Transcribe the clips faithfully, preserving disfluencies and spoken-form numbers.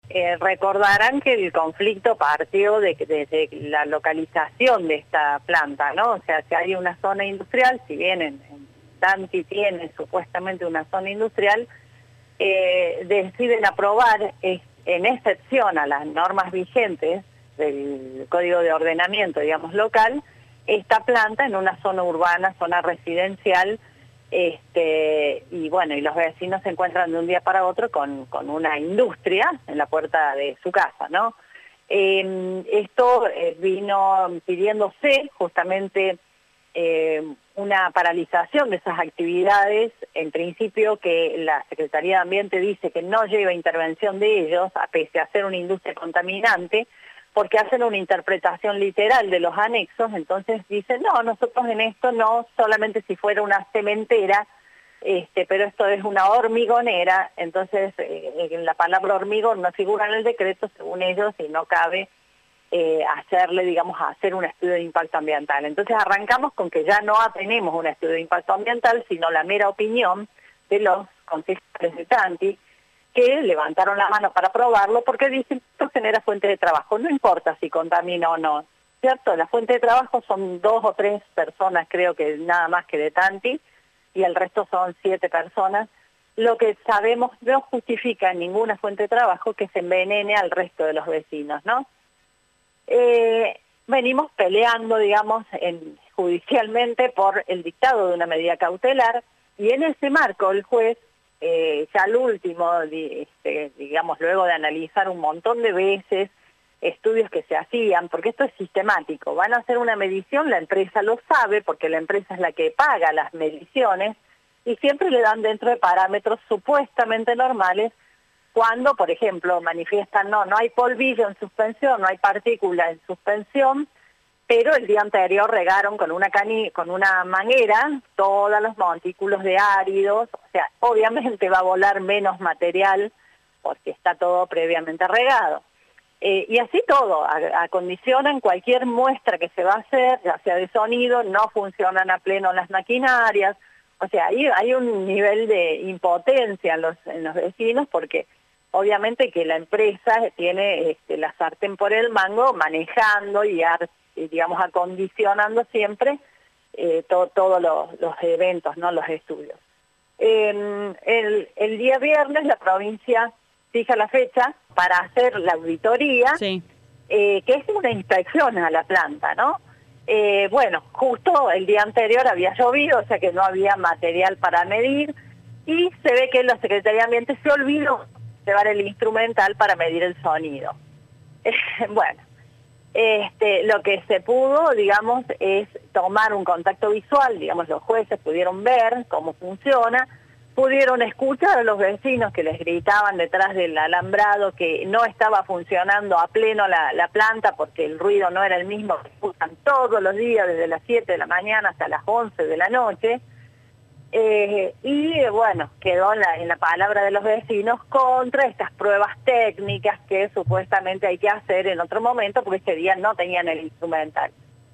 Eh, recordarán que el conflicto partió de, de, de la localización de esta planta, ¿no? O sea, si hay una zona industrial, si bien en, en Tanti tiene supuestamente una zona industrial, eh, deciden aprobar, eh, en excepción a las normas vigentes del Código de Ordenamiento, digamos, local, esta planta en una zona urbana, zona residencial, Este, y bueno, y los vecinos se encuentran de un día para otro con, con una industria en la puerta de su casa, ¿no? Eh, esto eh, vino pidiéndose justamente eh, una paralización de esas actividades, en principio que la Secretaría de Ambiente dice que no lleva intervención de ellos, a pese a ser una industria contaminante, porque hacen una interpretación literal de los anexos, entonces dicen, no, nosotros en esto no, solamente si fuera una cementera, este, pero esto es una hormigonera, entonces eh, la palabra hormigón no figura en el decreto, según ellos, y no cabe eh, hacerle, digamos, hacer un estudio de impacto ambiental. Entonces arrancamos con que ya no tenemos un estudio de impacto ambiental, sino la mera opinión de los concejales de Tanti, que levantaron la mano para probarlo porque dicen que esto genera fuente de trabajo, no importa si contamina o no, ¿cierto? La fuente de trabajo son dos o tres personas, creo que nada más que de Tanti, y el resto son siete personas. Lo que sabemos no justifica ninguna fuente de trabajo que se envenene al resto de los vecinos, ¿no? Eh, venimos peleando, digamos, en, judicialmente por el dictado de una medida cautelar, y en ese marco el juez, Eh, ya al último, este, digamos, luego de analizar un montón de veces estudios que se hacían, porque esto es sistemático, van a hacer una medición, la empresa lo sabe, porque la empresa es la que paga las mediciones, y siempre le dan dentro de parámetros supuestamente normales, cuando, por ejemplo, manifiestan, no, no hay polvillo en suspensión, no hay partícula en suspensión, pero el día anterior regaron con una cani con una manguera todos los montículos de áridos, o sea, obviamente va a volar menos material porque está todo previamente regado. Eh, y así todo, a, acondicionan cualquier muestra que se va a hacer, ya sea de sonido, no funcionan a pleno las maquinarias, o sea, hay, hay un nivel de impotencia en los, en los vecinos porque obviamente que la empresa tiene este, la sartén por el mango manejando y ar digamos, acondicionando siempre eh, todos todo los, los eventos, ¿no? Los estudios. Eh, el, el día viernes la provincia fija la fecha para hacer la auditoría, sí. eh, que es una inspección a la planta, ¿no? Eh, bueno, justo el día anterior había llovido, o sea que no había material para medir, y se ve que la Secretaría de Ambiente se olvidó llevar el instrumental para medir el sonido. Eh, bueno. Este, lo que se pudo, digamos, es tomar un contacto visual, digamos, los jueces pudieron ver cómo funciona, pudieron escuchar a los vecinos que les gritaban detrás del alambrado que no estaba funcionando a pleno la, la planta porque el ruido no era el mismo que escuchan todos los días desde las siete de la mañana hasta las once de la noche. Eh, y bueno, quedó en la, en la palabra de los vecinos contra estas pruebas técnicas que supuestamente hay que hacer en otro momento porque ese día no tenían el instrumental.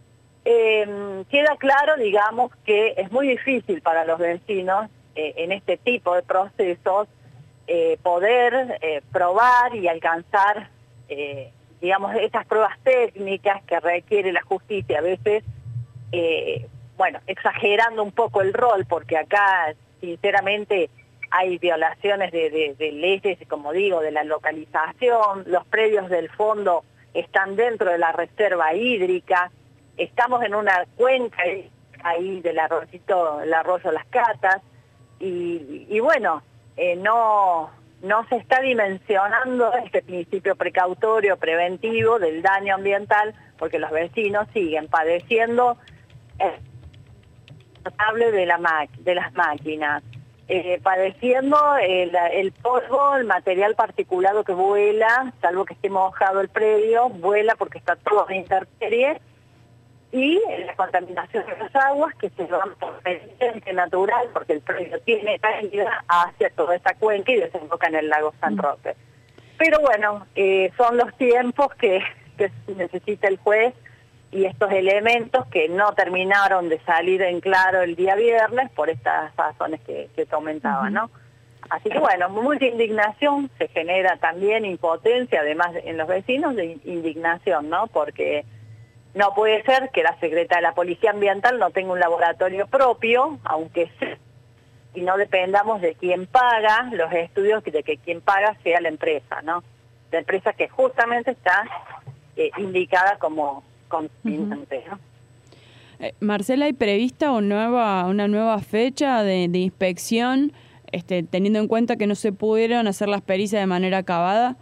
Eh, queda claro, digamos, que es muy difícil para los vecinos eh, en este tipo de procesos eh, poder eh, probar y alcanzar, eh, digamos, estas pruebas técnicas que requiere la justicia a veces. Eh, bueno, exagerando un poco el rol, porque acá, sinceramente, hay violaciones de, de, de leyes, como digo, de la localización, los predios del fondo están dentro de la reserva hídrica, estamos en una cuenca ahí del arroyito, el arroyo Las Catas, y, y bueno, eh, no, no se está dimensionando este principio precautorio, preventivo del daño ambiental, porque los vecinos siguen padeciendo eh, notable de, la ma de las máquinas, eh, padeciendo el, el polvo, el material particulado que vuela, salvo que esté mojado el predio, vuela porque está todo en intemperie, y la contaminación de las aguas que se van por vertiente natural, porque el predio tiene caída hacia toda esa cuenca y desemboca en el lago San Roque. Pero bueno, eh, son los tiempos que, que necesita el juez y estos elementos que no terminaron de salir en claro el día viernes por estas razones que, que comentaba, ¿no? Así que bueno, mucha indignación se genera también, impotencia, además en los vecinos de indignación, ¿no? Porque no puede ser que la Secretaría de la Policía Ambiental no tenga un laboratorio propio, aunque sea, y no dependamos de quién paga los estudios, de que quien paga sea la empresa, ¿no? La empresa que justamente está eh, indicada como contaminante, ¿no? Eh, Marcela, ¿hay prevista una nueva, una nueva fecha de, de inspección, este, teniendo en cuenta que no se pudieron hacer las pericias de manera acabada?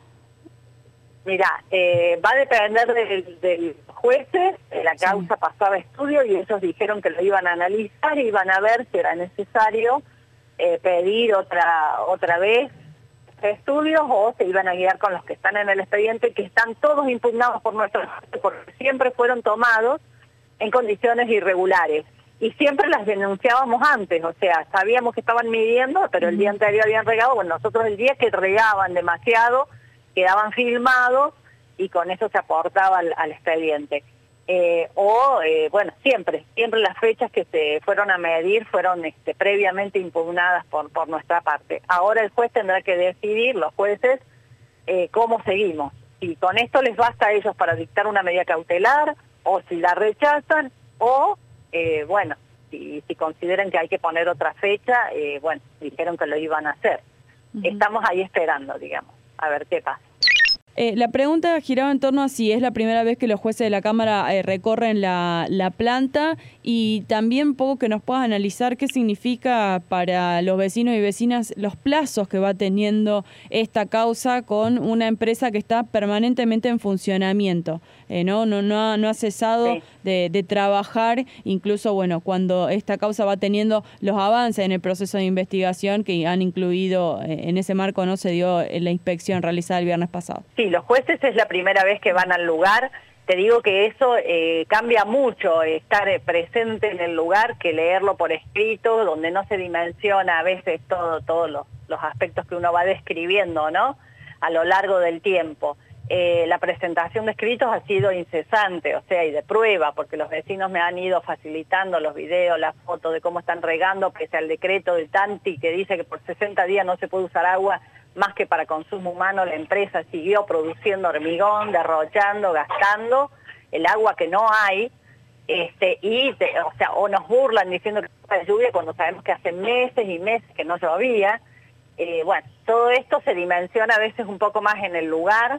Mira, eh, va a depender del, del jueces, la causa sí. pasó a estudio y ellos dijeron que lo iban a analizar y iban a ver si era necesario eh, pedir otra otra vez estudios o se iban a guiar con los que están en el expediente, que están todos impugnados por nuestro porque siempre fueron tomados en condiciones irregulares. Y siempre las denunciábamos antes, o sea, sabíamos que estaban midiendo, pero el día anterior habían regado, bueno, nosotros el día que regaban demasiado, quedaban filmados y con eso se aportaba al, al expediente. Eh, o, eh, bueno, siempre, siempre las fechas que se fueron a medir fueron este, previamente impugnadas por, por nuestra parte. Ahora el juez tendrá que decidir, los jueces, eh, cómo seguimos. Si con esto les basta a ellos para dictar una medida cautelar, o si la rechazan, o, eh, bueno, si, si consideran que hay que poner otra fecha, eh, bueno, dijeron que lo iban a hacer. Uh-huh. Estamos ahí esperando, digamos, a ver qué pasa. Eh, la pregunta giraba en torno a si es la primera vez que los jueces de la Cámara eh, recorren la, la planta y también un poco que nos puedas analizar qué significa para los vecinos y vecinas los plazos que va teniendo esta causa con una empresa que está permanentemente en funcionamiento. Eh, no, no, no, ha, no ha cesado sí. de, de trabajar, incluso bueno, cuando esta causa va teniendo los avances en el proceso de investigación que han incluido, eh, en ese marco no se dio la inspección realizada el viernes pasado. Sí, los jueces es la primera vez que van al lugar. Te digo que eso eh, cambia mucho, estar eh, presente en el lugar, que leerlo por escrito, donde no se dimensiona a veces todo, todos los, los aspectos que uno va describiendo, ¿no? A lo largo del tiempo. Eh, la presentación de escritos ha sido incesante, o sea, y de prueba, porque los vecinos me han ido facilitando los videos, las fotos de cómo están regando, pese al decreto del Tanti que dice que por sesenta días no se puede usar agua más que para consumo humano. La empresa siguió produciendo hormigón, derrochando, gastando el agua que no hay, este, y te, o sea, o nos burlan diciendo que es lluvia cuando sabemos que hace meses y meses que no llovía. Eh, bueno, todo esto se dimensiona a veces un poco más en el lugar,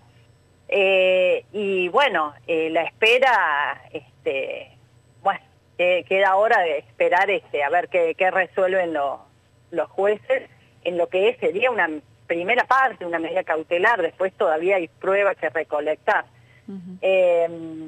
eh, y bueno, eh, la espera, este, bueno, eh, queda ahora de esperar este, a ver qué, qué resuelven lo, los jueces en lo que es, sería una primera parte, una medida cautelar, después todavía hay pruebas que recolectar. Uh-huh. eh,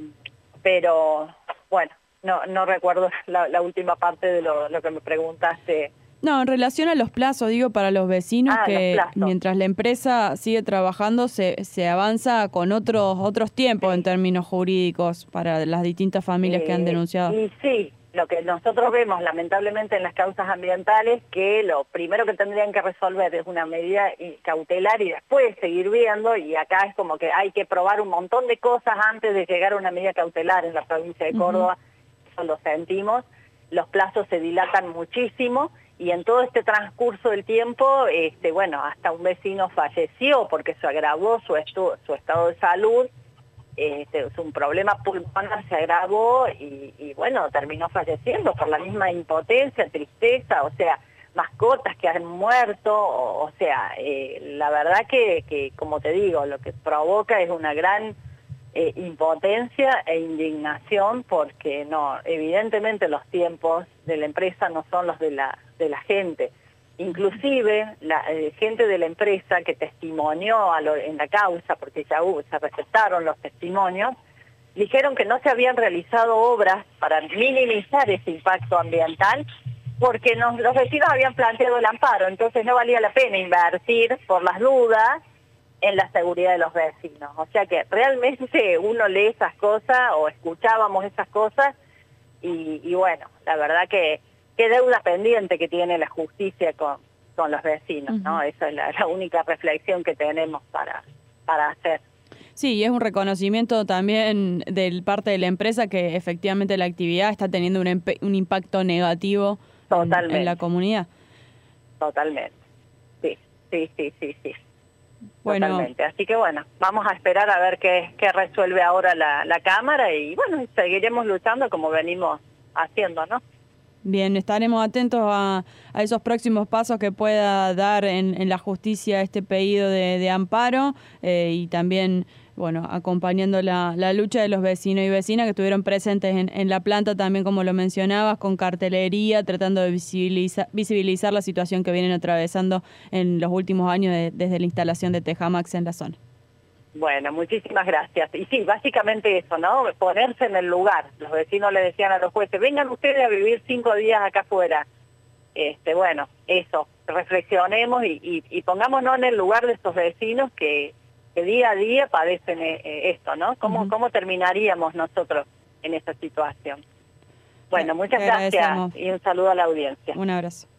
pero, bueno, no no recuerdo la, la última parte de lo, lo que me preguntaste. No, en relación a los plazos, digo, para los vecinos, ah, que los mientras la empresa sigue trabajando, se, se avanza con otros otros tiempos sí. en términos jurídicos para las distintas familias eh, que han denunciado. Y sí, lo que nosotros vemos lamentablemente en las causas ambientales, que lo primero que tendrían que resolver es una medida cautelar y después seguir viendo, y acá es como que hay que probar un montón de cosas antes de llegar a una medida cautelar en la provincia de Córdoba. Uh-huh. Eso lo sentimos, los plazos se dilatan muchísimo, y en todo este transcurso del tiempo, este, bueno, hasta un vecino falleció porque se agravó su, estu- su estado de salud. Este, es un problema pulmonar, se agravó y, y bueno, terminó falleciendo por la misma impotencia, tristeza, o sea, mascotas que han muerto, o, o sea, eh, la verdad que, que, como te digo, lo que provoca es una gran eh, impotencia e indignación, porque no, evidentemente los tiempos de la empresa no son los de la, de la gente. Inclusive la eh, gente de la empresa que testimonió a lo, en la causa, porque ya hubo, se recetaron los testimonios, dijeron que no se habían realizado obras para minimizar ese impacto ambiental, porque nos, los vecinos habían planteado el amparo, entonces no valía la pena invertir por las dudas en la seguridad de los vecinos. O sea que realmente uno lee esas cosas o escuchábamos esas cosas y, y bueno, la verdad que qué deuda pendiente que tiene la justicia con, con los vecinos, ¿no? Uh-huh. Esa es la, la única reflexión que tenemos para, para hacer. Sí, y es un reconocimiento también de parte de la empresa que efectivamente la actividad está teniendo un, un impacto negativo en, en la comunidad. Totalmente, sí. sí, sí, sí, sí. Bueno. Totalmente. Así que bueno, vamos a esperar a ver qué, qué resuelve ahora la, la Cámara y bueno, seguiremos luchando como venimos haciendo, ¿no? Bien, estaremos atentos a, a esos próximos pasos que pueda dar en, en la justicia este pedido de, de amparo eh, y también, bueno, acompañando la, la lucha de los vecinos y vecinas que estuvieron presentes en, en la planta también, como lo mencionabas, con cartelería, tratando de visibilizar, visibilizar la situación que vienen atravesando en los últimos años de, desde la instalación de Tejamax en la zona. Bueno, muchísimas gracias. Y sí, básicamente eso, ¿no? Ponerse en el lugar. Los vecinos le decían a los jueces, vengan ustedes a vivir cinco días acá afuera. Este, bueno, eso, reflexionemos y, y, y pongámonos en el lugar de estos vecinos que, que día a día padecen eh, esto, ¿no? ¿Cómo, uh-huh. ¿Cómo terminaríamos nosotros en esta situación? Bueno, muchas gracias y un saludo a la audiencia. Un abrazo.